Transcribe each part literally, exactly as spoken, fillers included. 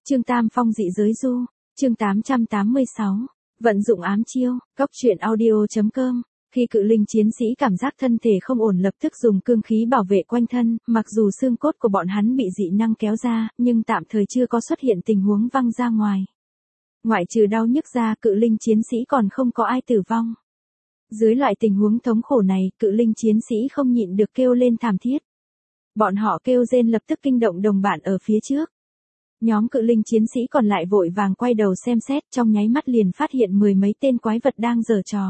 Chương Tam Phong dị giới du, chương tám trăm tám mươi sáu, vận dụng ám chiêu, góc truyện audio chấm com. Khi cự linh chiến sĩ cảm giác thân thể không ổn lập tức dùng cương khí bảo vệ quanh thân, mặc dù xương cốt của bọn hắn bị dị năng kéo ra, nhưng tạm thời chưa có xuất hiện tình huống văng ra ngoài. Ngoại trừ đau nhức ra, cự linh chiến sĩ còn không có ai tử vong. Dưới loại tình huống thống khổ này, cự linh chiến sĩ không nhịn được kêu lên thảm thiết. Bọn họ kêu rên lập tức kinh động đồng bạn ở phía trước. Nhóm cự linh chiến sĩ còn lại vội vàng quay đầu xem xét, trong nháy mắt liền phát hiện mười mấy tên quái vật đang giở trò.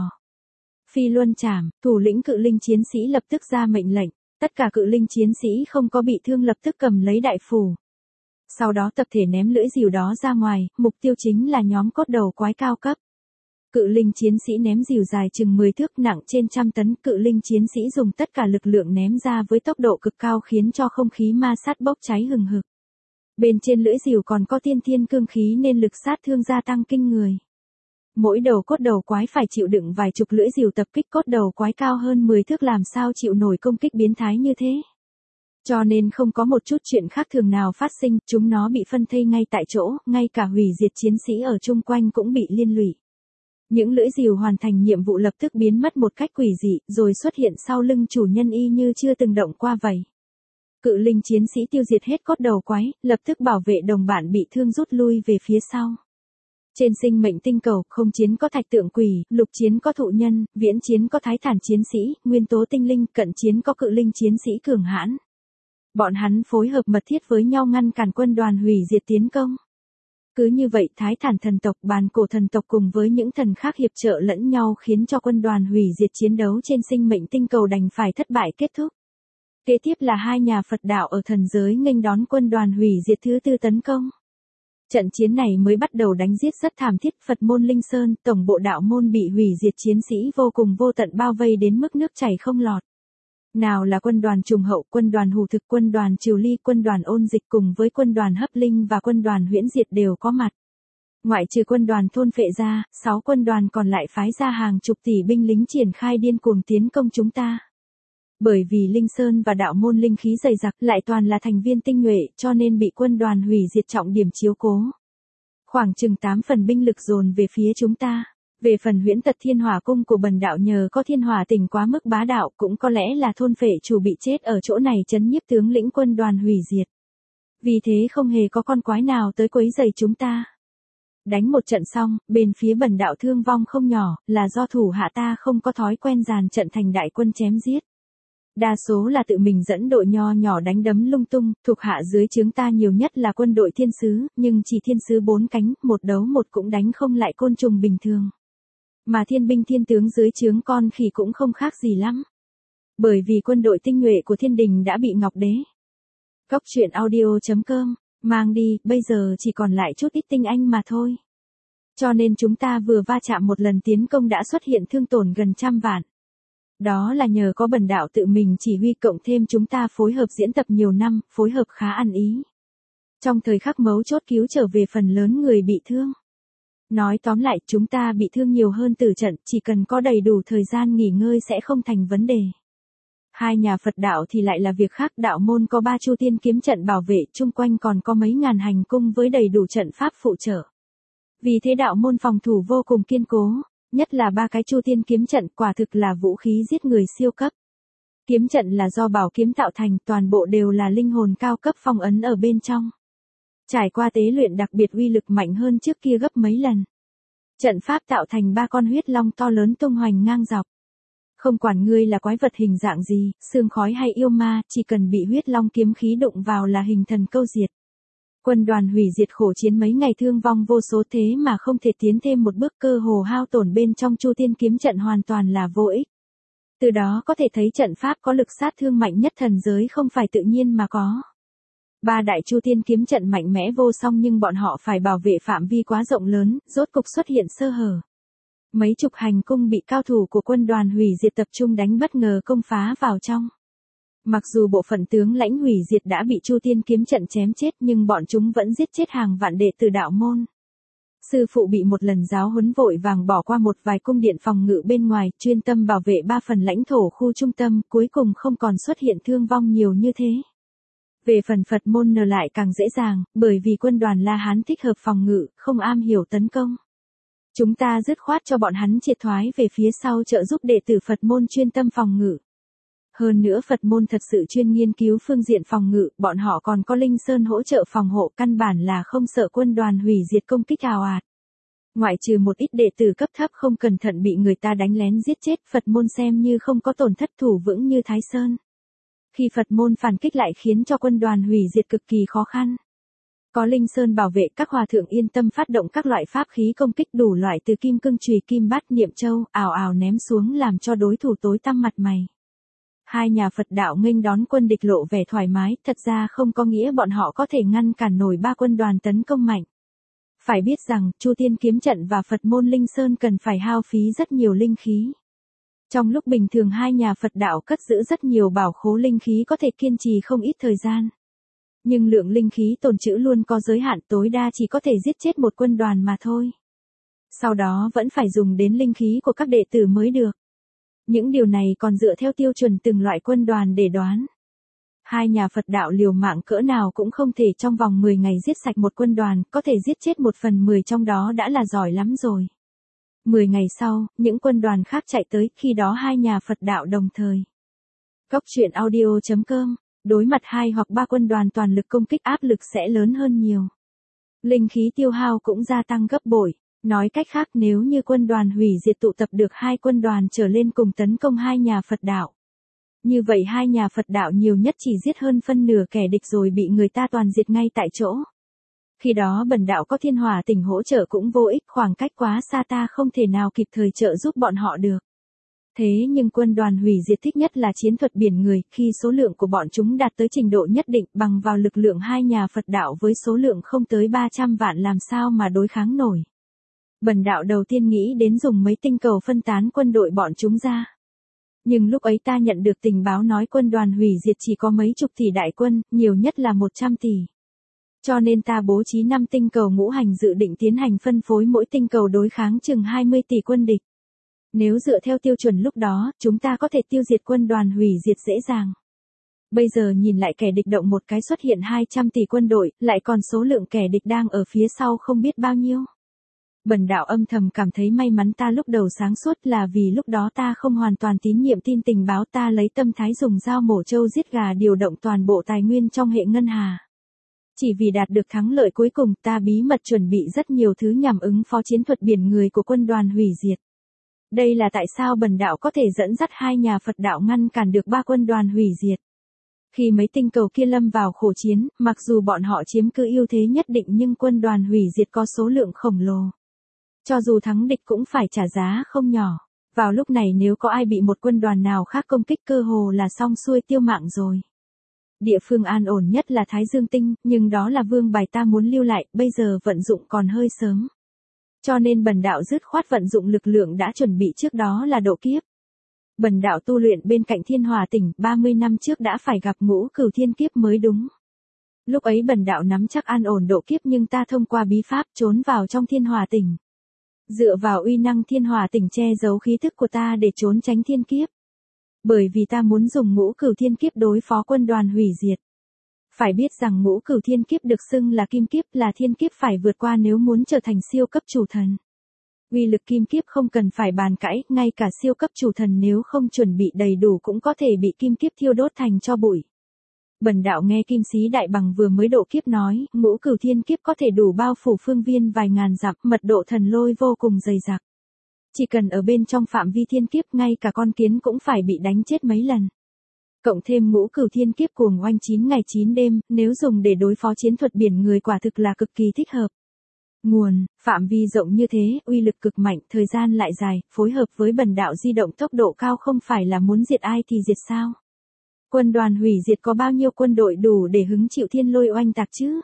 Phi luân chảm, thủ lĩnh cự linh chiến sĩ lập tức ra mệnh lệnh, tất cả cự linh chiến sĩ không có bị thương lập tức cầm lấy đại phủ. Sau đó tập thể ném lưỡi rìu đó ra ngoài, mục tiêu chính là nhóm cốt đầu quái cao cấp. Cự linh chiến sĩ ném rìu dài chừng mười thước nặng trên trăm tấn, cự linh chiến sĩ dùng tất cả lực lượng ném ra với tốc độ cực cao khiến cho không khí ma sát bốc cháy hừng hực. Bên trên lưỡi rìu còn có tiên thiên cương khí nên lực sát thương gia tăng kinh người. Mỗi đầu cốt đầu quái phải chịu đựng vài chục lưỡi rìu tập kích, cốt đầu quái cao hơn mười thước làm sao chịu nổi công kích biến thái như thế. Cho nên không có một chút chuyện khác thường nào phát sinh, chúng nó bị phân thây ngay tại chỗ, ngay cả hủy diệt chiến sĩ ở chung quanh cũng bị liên lụy. Những lưỡi rìu hoàn thành nhiệm vụ lập tức biến mất một cách quỷ dị, rồi xuất hiện sau lưng chủ nhân y như chưa từng động qua vậy. Cự linh chiến sĩ tiêu diệt hết cốt đầu quái, lập tức bảo vệ đồng bạn bị thương rút lui về phía sau. Trên sinh mệnh tinh cầu, không chiến có thạch tượng quỷ, lục chiến có thụ nhân, viễn chiến có thái thản chiến sĩ, nguyên tố tinh linh, cận chiến có cự linh chiến sĩ cường hãn. Bọn hắn phối hợp mật thiết với nhau ngăn cản quân đoàn hủy diệt tiến công. Cứ như vậy thái thản thần tộc, bàn cổ thần tộc cùng với những thần khác hiệp trợ lẫn nhau khiến cho quân đoàn hủy diệt chiến đấu trên sinh mệnh tinh cầu đành phải thất bại kết thúc. Kế tiếp là hai nhà Phật đạo ở thần giới nghênh đón quân đoàn hủy diệt thứ tư tấn công. Trận chiến này mới bắt đầu đánh giết rất thảm thiết, Phật môn Linh Sơn, tổng bộ đạo môn bị hủy diệt chiến sĩ vô cùng vô tận bao vây đến mức nước chảy không lọt. Nào là quân đoàn trùng hậu, quân đoàn hù thực, quân đoàn triều ly, quân đoàn ôn dịch cùng với quân đoàn hấp linh và quân đoàn huyễn diệt đều có mặt. Ngoại trừ quân đoàn thôn phệ ra, sáu quân đoàn còn lại phái ra hàng chục tỷ binh lính triển khai điên cuồng tiến công chúng ta. Bởi vì Linh Sơn và đạo môn linh khí dày dặc lại toàn là thành viên tinh nhuệ cho nên bị quân đoàn hủy diệt trọng điểm chiếu cố. Khoảng chừng tám phần binh lực dồn về phía chúng ta. Về phần huyễn tật thiên hỏa cung của bần đạo nhờ có thiên hỏa tình quá mức bá đạo cũng có lẽ là thôn phệ chủ bị chết ở chỗ này trấn nhiếp tướng lĩnh quân đoàn hủy diệt. Vì thế không hề có con quái nào tới quấy rầy chúng ta. Đánh một trận xong, bên phía bần đạo thương vong không nhỏ, là do thủ hạ ta không có thói quen dàn trận thành đại quân chém giết. Đa số là tự mình dẫn đội nho nhỏ đánh đấm lung tung, thuộc hạ dưới trướng ta nhiều nhất là quân đội thiên sứ, nhưng chỉ thiên sứ bốn cánh, một đấu một cũng đánh không lại côn trùng bình thường. Mà thiên binh thiên tướng dưới trướng con khỉ cũng không khác gì lắm. Bởi vì quân đội tinh nhuệ của thiên đình đã bị Ngọc Đế. Góc truyện audio chấm com, mang đi, bây giờ chỉ còn lại chút ít tinh anh mà thôi. Cho nên chúng ta vừa va chạm một lần tiến công đã xuất hiện thương tổn gần trăm vạn. Đó là nhờ có bần đạo tự mình chỉ huy cộng thêm chúng ta phối hợp diễn tập nhiều năm, phối hợp khá ăn ý. Trong thời khắc mấu chốt cứu trở về phần lớn người bị thương. Nói tóm lại, chúng ta bị thương nhiều hơn tử trận, chỉ cần có đầy đủ thời gian nghỉ ngơi sẽ không thành vấn đề. Hai nhà Phật đạo thì lại là việc khác, đạo môn có ba chu tiên kiếm trận bảo vệ, chung quanh còn có mấy ngàn hành cung với đầy đủ trận pháp phụ trợ. Vì thế đạo môn phòng thủ vô cùng kiên cố. Nhất là ba cái chu tiên kiếm trận quả thực là vũ khí giết người siêu cấp. Kiếm trận là do bảo kiếm tạo thành, toàn bộ đều là linh hồn cao cấp phong ấn ở bên trong. Trải qua tế luyện đặc biệt uy lực mạnh hơn trước kia gấp mấy lần. Trận pháp tạo thành ba con huyết long to lớn tung hoành ngang dọc. Không quản ngươi là quái vật hình dạng gì, xương khói hay yêu ma, chỉ cần bị huyết long kiếm khí đụng vào là hình thần câu diệt. Quân đoàn hủy diệt khổ chiến mấy ngày thương vong vô số thế mà không thể tiến thêm một bước, cơ hồ hao tổn bên trong chu tiên kiếm trận hoàn toàn là vô ích. Từ đó có thể thấy trận pháp có lực sát thương mạnh nhất thần giới không phải tự nhiên mà có. Ba đại chu tiên kiếm trận mạnh mẽ vô song nhưng bọn họ phải bảo vệ phạm vi quá rộng lớn, rốt cục xuất hiện sơ hở. Mấy chục hành cung bị cao thủ của quân đoàn hủy diệt tập trung đánh bất ngờ công phá vào trong. Mặc dù bộ phận tướng lãnh hủy diệt đã bị chu tiên kiếm trận chém chết nhưng bọn chúng vẫn giết chết hàng vạn đệ tử đạo môn. Sư phụ bị một lần giáo huấn vội vàng bỏ qua một vài cung điện phòng ngự bên ngoài, chuyên tâm bảo vệ ba phần lãnh thổ khu trung tâm, cuối cùng không còn xuất hiện thương vong nhiều như thế. Về phần Phật môn N lại càng dễ dàng, bởi vì quân đoàn La Hán thích hợp phòng ngự, không am hiểu tấn công. Chúng ta dứt khoát cho bọn hắn triệt thoái về phía sau trợ giúp đệ tử Phật môn chuyên tâm phòng ngự. Hơn nữa Phật môn thật sự chuyên nghiên cứu phương diện phòng ngự, bọn họ còn có Linh Sơn hỗ trợ phòng hộ, căn bản là không sợ quân đoàn hủy diệt công kích ào ạt. Ngoại trừ một ít đệ tử cấp thấp không cẩn thận bị người ta đánh lén giết chết, Phật môn xem như không có tổn thất thủ vững như Thái Sơn. Khi Phật môn phản kích lại khiến cho quân đoàn hủy diệt cực kỳ khó khăn. Có Linh Sơn bảo vệ, các hòa thượng yên tâm phát động các loại pháp khí công kích đủ loại từ kim cương chùy, kim bát, niệm châu, ào ào ném xuống làm cho đối thủ tối tăm mặt mày. Hai nhà Phật đạo nghênh đón quân địch lộ vẻ thoải mái, thật ra không có nghĩa bọn họ có thể ngăn cản nổi ba quân đoàn tấn công mạnh. Phải biết rằng, Chu Tiên kiếm trận và Phật môn Linh Sơn cần phải hao phí rất nhiều linh khí. Trong lúc bình thường hai nhà Phật đạo cất giữ rất nhiều bảo khố linh khí có thể kiên trì không ít thời gian. Nhưng lượng linh khí tồn trữ luôn có giới hạn, tối đa chỉ có thể giết chết một quân đoàn mà thôi. Sau đó vẫn phải dùng đến linh khí của các đệ tử mới được. Những điều này còn dựa theo tiêu chuẩn từng loại quân đoàn để đoán. Hai nhà Phật đạo liều mạng cỡ nào cũng không thể trong vòng mười ngày giết sạch một quân đoàn, có thể giết chết một phần mười trong đó đã là giỏi lắm rồi. mười ngày sau, những quân đoàn khác chạy tới, khi đó hai nhà Phật đạo đồng thời. Góc truyện audio chấm com, đối mặt hai hoặc ba quân đoàn toàn lực công kích áp lực sẽ lớn hơn nhiều. Linh khí tiêu hao cũng gia tăng gấp bội. Nói cách khác nếu như quân đoàn hủy diệt tụ tập được hai quân đoàn trở lên cùng tấn công hai nhà Phật đạo. Như vậy hai nhà Phật đạo nhiều nhất chỉ giết hơn phân nửa kẻ địch rồi bị người ta toàn diệt ngay tại chỗ. Khi đó bần đạo có Thiên Hỏa Tỉnh hỗ trợ cũng vô ích, khoảng cách quá xa ta không thể nào kịp thời trợ giúp bọn họ được. Thế nhưng quân đoàn hủy diệt thích nhất là chiến thuật biển người, khi số lượng của bọn chúng đạt tới trình độ nhất định bằng vào lực lượng hai nhà Phật đạo với số lượng không tới ba trăm vạn làm sao mà đối kháng nổi. Bần đạo đầu tiên nghĩ đến dùng mấy tinh cầu phân tán quân đội bọn chúng ra. Nhưng lúc ấy ta nhận được tình báo nói quân đoàn hủy diệt chỉ có mấy chục tỷ đại quân, nhiều nhất là một trăm tỷ. Cho nên ta bố trí năm tinh cầu ngũ hành dự định tiến hành phân phối mỗi tinh cầu đối kháng chừng hai mươi tỷ quân địch. Nếu dựa theo tiêu chuẩn lúc đó, chúng ta có thể tiêu diệt quân đoàn hủy diệt dễ dàng. Bây giờ nhìn lại kẻ địch động một cái xuất hiện hai trăm tỷ quân đội, lại còn số lượng kẻ địch đang ở phía sau không biết bao nhiêu. Bần đạo âm thầm cảm thấy may mắn ta lúc đầu sáng suốt là vì lúc đó ta không hoàn toàn tín nhiệm tin tình báo, ta lấy tâm thái dùng dao mổ trâu giết gà điều động toàn bộ tài nguyên trong hệ ngân hà. Chỉ vì đạt được thắng lợi cuối cùng ta bí mật chuẩn bị rất nhiều thứ nhằm ứng phó chiến thuật biển người của quân đoàn hủy diệt. Đây là tại sao bần đạo có thể dẫn dắt hai nhà Phật đạo ngăn cản được ba quân đoàn hủy diệt. Khi mấy tinh cầu kia lâm vào khổ chiến, mặc dù bọn họ chiếm cứ ưu thế nhất định nhưng quân đoàn hủy diệt có số lượng khổng lồ. Cho dù thắng địch cũng phải trả giá không nhỏ. Vào lúc này nếu có ai bị một quân đoàn nào khác công kích cơ hồ là xong xuôi tiêu mạng rồi. Địa phương an ổn nhất là Thái Dương Tinh, nhưng đó là vương bài ta muốn lưu lại, bây giờ vận dụng còn hơi sớm. Cho nên bần đạo dứt khoát vận dụng lực lượng đã chuẩn bị trước đó là độ kiếp. Bần đạo tu luyện bên cạnh Thiên Hỏa Tỉnh, ba mươi năm trước đã phải gặp ngũ cửu thiên kiếp mới đúng. Lúc ấy bần đạo nắm chắc an ổn độ kiếp nhưng ta thông qua bí pháp trốn vào trong Thiên Hỏa Tỉnh. Dựa vào uy năng Thiên Hỏa Tỉnh che giấu khí thức của ta để trốn tránh thiên kiếp. Bởi vì ta muốn dùng ngũ cửu thiên kiếp đối phó quân đoàn hủy diệt. Phải biết rằng ngũ cửu thiên kiếp được xưng là kim kiếp, là thiên kiếp phải vượt qua nếu muốn trở thành siêu cấp chủ thần. Uy lực kim kiếp không cần phải bàn cãi, ngay cả siêu cấp chủ thần nếu không chuẩn bị đầy đủ cũng có thể bị kim kiếp thiêu đốt thành tro bụi. Bần đạo nghe Kim Sĩ Đại Bằng vừa mới độ kiếp nói, ngũ cửu thiên kiếp có thể đủ bao phủ phương viên vài ngàn dặm, mật độ thần lôi vô cùng dày dặc. Chỉ cần ở bên trong phạm vi thiên kiếp ngay cả con kiến cũng phải bị đánh chết mấy lần. Cộng thêm ngũ cửu thiên kiếp cuồng oanh chín ngày chín đêm, nếu dùng để đối phó chiến thuật biển người quả thực là cực kỳ thích hợp. Nguồn, phạm vi rộng như thế, uy lực cực mạnh, thời gian lại dài, phối hợp với bần đạo di động tốc độ cao không phải là muốn diệt ai thì diệt sao? Quân đoàn hủy diệt có bao nhiêu quân đội đủ để hứng chịu thiên lôi oanh tạc chứ?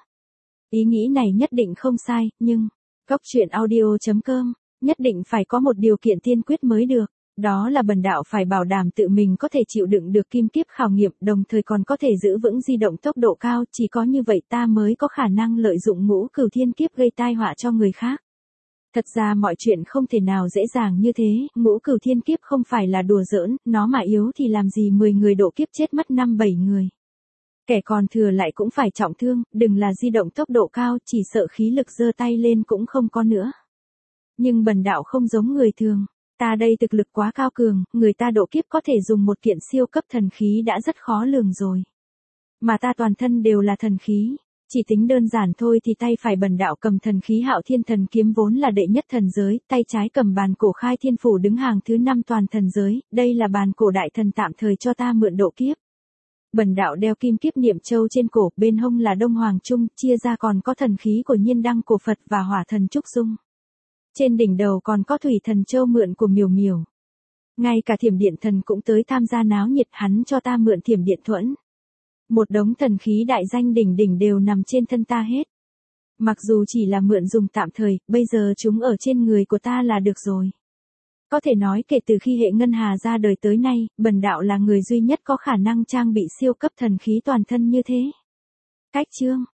Ý nghĩ này nhất định không sai, nhưng, góc truyện audio chấm com, nhất định phải có một điều kiện tiên quyết mới được. Đó là bần đạo phải bảo đảm tự mình có thể chịu đựng được kim kiếp khảo nghiệm, đồng thời còn có thể giữ vững di động tốc độ cao, chỉ có như vậy ta mới có khả năng lợi dụng ngũ cửu thiên kiếp gây tai họa cho người khác. Thật ra mọi chuyện không thể nào dễ dàng như thế, ngũ cửu thiên kiếp không phải là đùa giỡn, nó mà yếu thì làm gì mười người độ kiếp chết mất năm bảy người. Kẻ còn thừa lại cũng phải trọng thương, đừng là di động tốc độ cao, chỉ sợ khí lực giơ tay lên cũng không có nữa. Nhưng bần đạo không giống người thường, ta đây thực lực quá cao cường, người ta độ kiếp có thể dùng một kiện siêu cấp thần khí đã rất khó lường rồi. Mà ta toàn thân đều là thần khí, chỉ tính đơn giản thôi thì tay phải bần đạo cầm thần khí Hạo Thiên Thần Kiếm vốn là đệ nhất thần giới, tay trái cầm bàn cổ Khai Thiên Phủ đứng hàng thứ năm toàn thần giới, đây là bàn cổ đại thần tạm thời cho ta mượn độ kiếp. Bần đạo đeo kim kiếp niệm châu trên cổ, bên hông là Đông Hoàng Trung, chia ra còn có thần khí của Nhiên Đăng cổ Phật và Hỏa Thần Trúc Dung. Trên đỉnh đầu còn có Thủy Thần Châu mượn của Miểu Miểu. Ngay cả Thiểm Điện Thần cũng tới tham gia náo nhiệt, hắn cho ta mượn Thiểm Điện Thuẫn. Một đống thần khí đại danh đỉnh đỉnh đều nằm trên thân ta hết. Mặc dù chỉ là mượn dùng tạm thời, bây giờ chúng ở trên người của ta là được rồi. Có thể nói kể từ khi hệ ngân hà ra đời tới nay, bần đạo là người duy nhất có khả năng trang bị siêu cấp thần khí toàn thân như thế. Cách chương